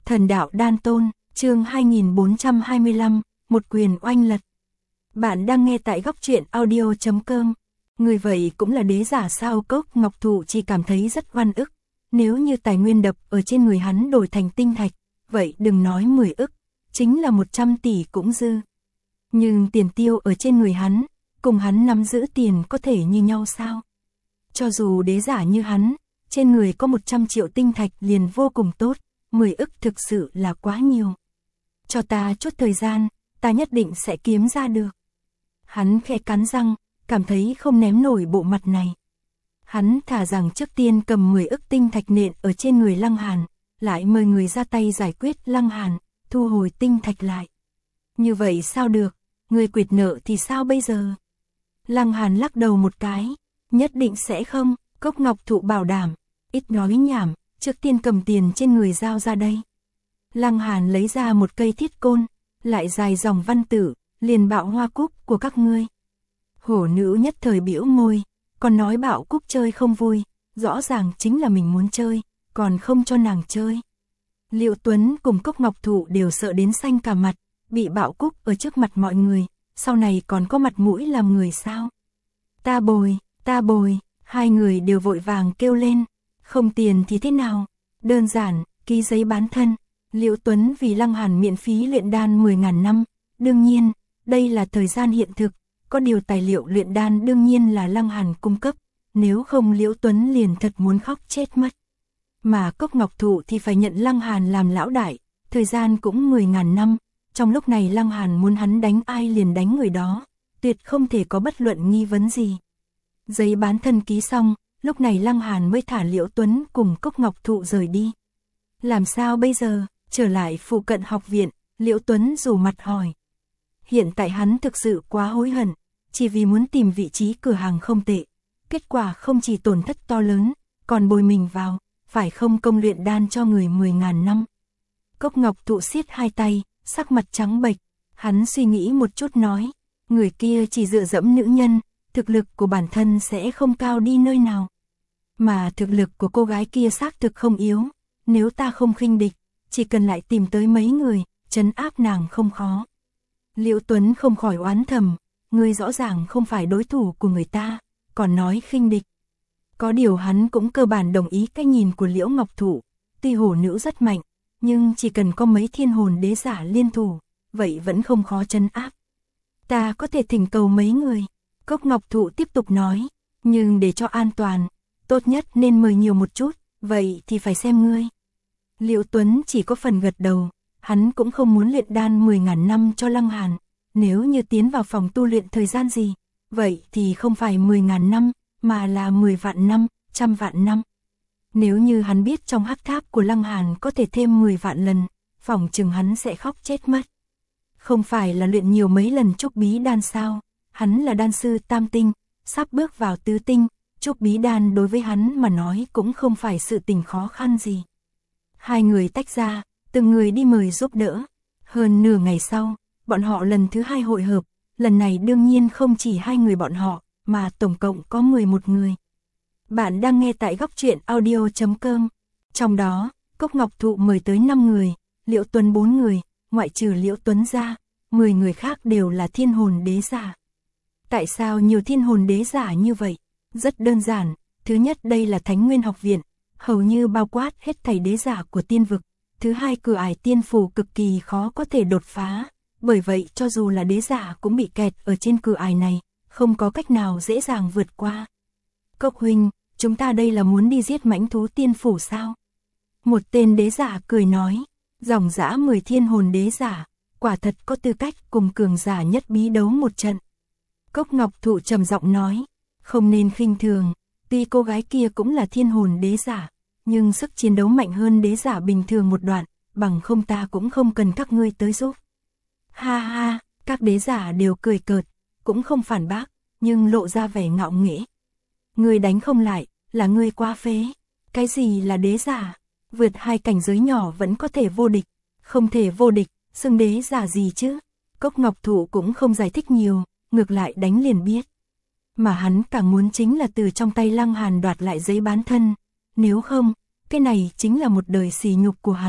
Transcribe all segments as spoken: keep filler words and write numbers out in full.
Thần đạo đan tôn, chương hai nghìn bốn trăm hai mươi lăm, một quyền oanh lật. Bạn đang nghe tại góc truyện audio chấm com. Người vậy cũng là đế giả sao? Cốc Ngọc Thụ chỉ cảm thấy rất oan ức. Nếu như tài nguyên đập ở trên người hắn đổi thành tinh thạch, vậy đừng nói mười ức, chính là một trăm tỷ cũng dư. Nhưng tiền tiêu ở trên người hắn, cùng hắn nắm giữ tiền có thể như nhau sao? Cho dù đế giả như hắn, trên người có một trăm triệu tinh thạch liền vô cùng tốt, mười ức thực sự là quá nhiều. Cho ta chút thời gian, ta nhất định sẽ kiếm ra được. Hắn khẽ cắn răng, cảm thấy không ném nổi bộ mặt này. Hắn thả rằng trước tiên cầm mười ức tinh thạch nện ở trên người Lăng Hàn, lại mời người ra tay giải quyết Lăng Hàn, thu hồi tinh thạch lại. Như vậy sao được, người quyệt nợ thì sao bây giờ? Lăng Hàn lắc đầu một cái, nhất định sẽ không. Cốc Ngọc Thụ bảo đảm, ít nói nhảm, trước tiên cầm tiền trên người giao ra đây. Lăng Hàn lấy ra một cây thiết côn, lại dài dòng văn tử, liền bạo hoa cúc của các ngươi. Hổ nữ nhất thời bĩu môi, còn nói bạo cúc chơi không vui, rõ ràng chính là mình muốn chơi, còn không cho nàng chơi. Liệu Tuấn cùng Cốc Ngọc Thụ đều sợ đến xanh cả mặt, bị bạo cúc ở trước mặt mọi người, sau này còn có mặt mũi làm người sao? Ta bồi, ta bồi, hai người đều vội vàng kêu lên, không tiền thì thế nào? Đơn giản, ký giấy bán thân. Liệu Tuấn vì Lăng Hàn miễn phí luyện đan mười ngàn năm, đương nhiên, đây là thời gian hiện thực, có điều tài liệu luyện đan đương nhiên là Lăng Hàn cung cấp, nếu không Liễu Tuấn liền thật muốn khóc chết mất. Mà Cốc Ngọc Thụ thì phải nhận Lăng Hàn làm lão đại, thời gian cũng mười ngàn năm, trong lúc này Lăng Hàn muốn hắn đánh ai liền đánh người đó, tuyệt không thể có bất luận nghi vấn gì. Giấy bán thân ký xong, lúc này Lăng Hàn mới thả Liễu Tuấn cùng Cốc Ngọc Thụ rời đi. Làm sao bây giờ? Trở lại phụ cận học viện, Liễu Tuấn rủ mặt hỏi. Hiện tại hắn thực sự quá hối hận, chỉ vì muốn tìm vị trí cửa hàng không tệ. Kết quả không chỉ tổn thất to lớn, còn bồi mình vào, phải không công luyện đan cho người mười ngàn năm. Cốc Ngọc Thụ siết hai tay, sắc mặt trắng bệch, hắn suy nghĩ một chút nói, người kia chỉ dựa dẫm nữ nhân, thực lực của bản thân sẽ không cao đi nơi nào. Mà thực lực của cô gái kia xác thực không yếu, nếu ta không khinh địch, chỉ cần lại tìm tới mấy người, trấn áp nàng không khó. Liễu Tuấn không khỏi oán thầm, ngươi rõ ràng không phải đối thủ của người ta, còn nói khinh địch. Có điều hắn cũng cơ bản đồng ý cách nhìn của Liễu Ngọc Thụ, tuy hổ nữ rất mạnh, nhưng chỉ cần có mấy thiên hồn đế giả liên thủ, vậy vẫn không khó trấn áp. Ta có thể thỉnh cầu mấy người, Cốc Ngọc Thụ tiếp tục nói, nhưng để cho an toàn, tốt nhất nên mời nhiều một chút, vậy thì phải xem ngươi. Liễu Tuấn chỉ có phần gật đầu, hắn cũng không muốn luyện đan mười ngàn năm cho Lăng Hàn, nếu như tiến vào phòng tu luyện thời gian gì, vậy thì không phải mười ngàn năm, mà là mười vạn năm, trăm vạn năm. Nếu như hắn biết trong hắc tháp của Lăng Hàn có thể thêm mười vạn lần, phỏng chừng hắn sẽ khóc chết mất. Không phải là luyện nhiều mấy lần trúc bí đan sao, hắn là đan sư tam tinh, sắp bước vào tứ tinh, trúc bí đan đối với hắn mà nói cũng không phải sự tình khó khăn gì. Hai người tách ra, từng người đi mời giúp đỡ. Hơn nửa ngày sau, bọn họ lần thứ hai hội hợp, lần này đương nhiên không chỉ hai người bọn họ, mà tổng cộng có mười một người. Bạn đang nghe tại góc truyện audio chấm com. Trong đó, Cốc Ngọc Thụ mời tới năm người, Liễu Tuấn bốn người, ngoại trừ Liễu Tuấn ra, mười người khác đều là thiên hồn đế giả. Tại sao nhiều thiên hồn đế giả như vậy? Rất đơn giản, thứ nhất đây là Thánh Nguyên học viện, hầu như bao quát hết thảy đế giả của tiên vực. Thứ hai cửa ải tiên phủ cực kỳ khó có thể đột phá, bởi vậy cho dù là đế giả cũng bị kẹt ở trên cửa ải này, không có cách nào dễ dàng vượt qua. Cốc huynh, chúng ta đây là muốn đi giết mãnh thú tiên phủ sao? Một tên đế giả cười nói, dòng dã mười thiên hồn đế giả, quả thật có tư cách cùng cường giả nhất bí đấu một trận. Cốc Ngọc Thụ trầm giọng nói, không nên khinh thường, tuy cô gái kia cũng là thiên hồn đế giả, nhưng sức chiến đấu mạnh hơn đế giả bình thường một đoạn, bằng không ta cũng không cần các ngươi tới giúp. Ha ha, các đế giả đều cười cợt, cũng không phản bác, nhưng lộ ra vẻ ngạo nghễ. Ngươi đánh không lại, là ngươi quá phế. Cái gì là đế giả? Vượt hai cảnh giới nhỏ vẫn có thể vô địch, không thể vô địch, xưng đế giả gì chứ? Cốc Ngọc Thụ cũng không giải thích nhiều, ngược lại đánh liền biết. Mà hắn càng muốn chính là từ trong tay Lăng Hàn đoạt lại giấy bán thân, nếu không, cái này chính là một đời sỉ nhục của hắn,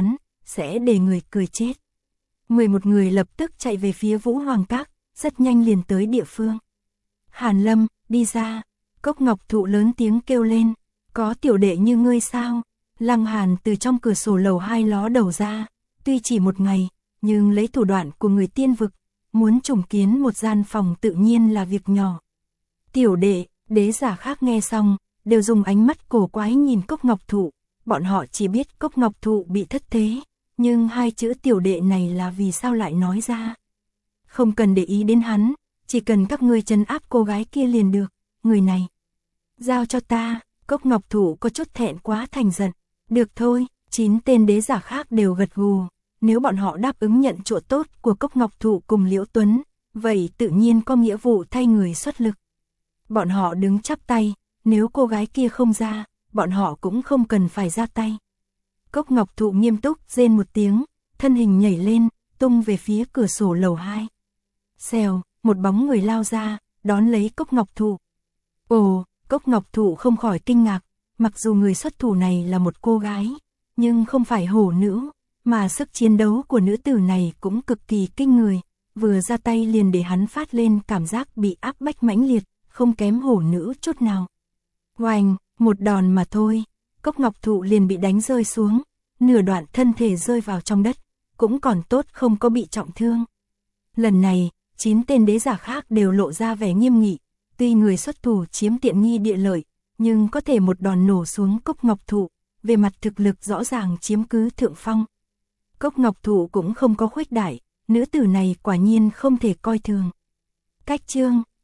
sẽ để người cười chết. mười một người lập tức chạy về phía Vũ Hoàng Các, rất nhanh liền tới địa phương. Hàn Lâm, đi ra. Cốc Ngọc Thụ lớn tiếng kêu lên, có tiểu đệ như ngươi sao? Lăng Hàn từ trong cửa sổ lầu hai ló đầu ra, tuy chỉ một ngày, nhưng lấy thủ đoạn của người tiên vực, muốn trùng kiến một gian phòng tự nhiên là việc nhỏ. Tiểu đệ, đế giả khác nghe xong, đều dùng ánh mắt cổ quái nhìn Cốc Ngọc Thụ, bọn họ chỉ biết Cốc Ngọc Thụ bị thất thế, nhưng hai chữ tiểu đệ này là vì sao lại nói ra. Không cần để ý đến hắn, chỉ cần các ngươi trấn áp cô gái kia liền được, người này. Giao cho ta, Cốc Ngọc Thụ có chút thẹn quá thành giận. Được thôi, chín tên đế giả khác đều gật gù, nếu bọn họ đáp ứng nhận chỗ tốt của Cốc Ngọc Thụ cùng Liễu Tuấn, vậy tự nhiên có nghĩa vụ thay người xuất lực. Bọn họ đứng chắp tay, nếu cô gái kia không ra, bọn họ cũng không cần phải ra tay. Cốc Ngọc Thụ nghiêm túc rên một tiếng, thân hình nhảy lên, tung về phía cửa sổ lầu hai. Xèo, một bóng người lao ra, đón lấy Cốc Ngọc Thụ. Ồ, Cốc Ngọc Thụ không khỏi kinh ngạc, mặc dù người xuất thủ này là một cô gái, nhưng không phải hổ nữ, mà sức chiến đấu của nữ tử này cũng cực kỳ kinh người, vừa ra tay liền để hắn phát lên cảm giác bị áp bách mãnh liệt, không kém hổ nữ chút nào. Oanh, một đòn mà thôi, Cốc Ngọc Thụ liền bị đánh rơi xuống, nửa đoạn thân thể rơi vào trong đất, cũng còn tốt không có bị trọng thương. Lần này, chín tên đế giả khác đều lộ ra vẻ nghiêm nghị, tuy người xuất thủ chiếm tiện nghi địa lợi, nhưng có thể một đòn nổ xuống Cốc Ngọc Thụ, về mặt thực lực rõ ràng chiếm cứ thượng phong. Cốc Ngọc Thụ cũng không có khuếch đại, nữ tử này quả nhiên không thể coi thường. Cách chương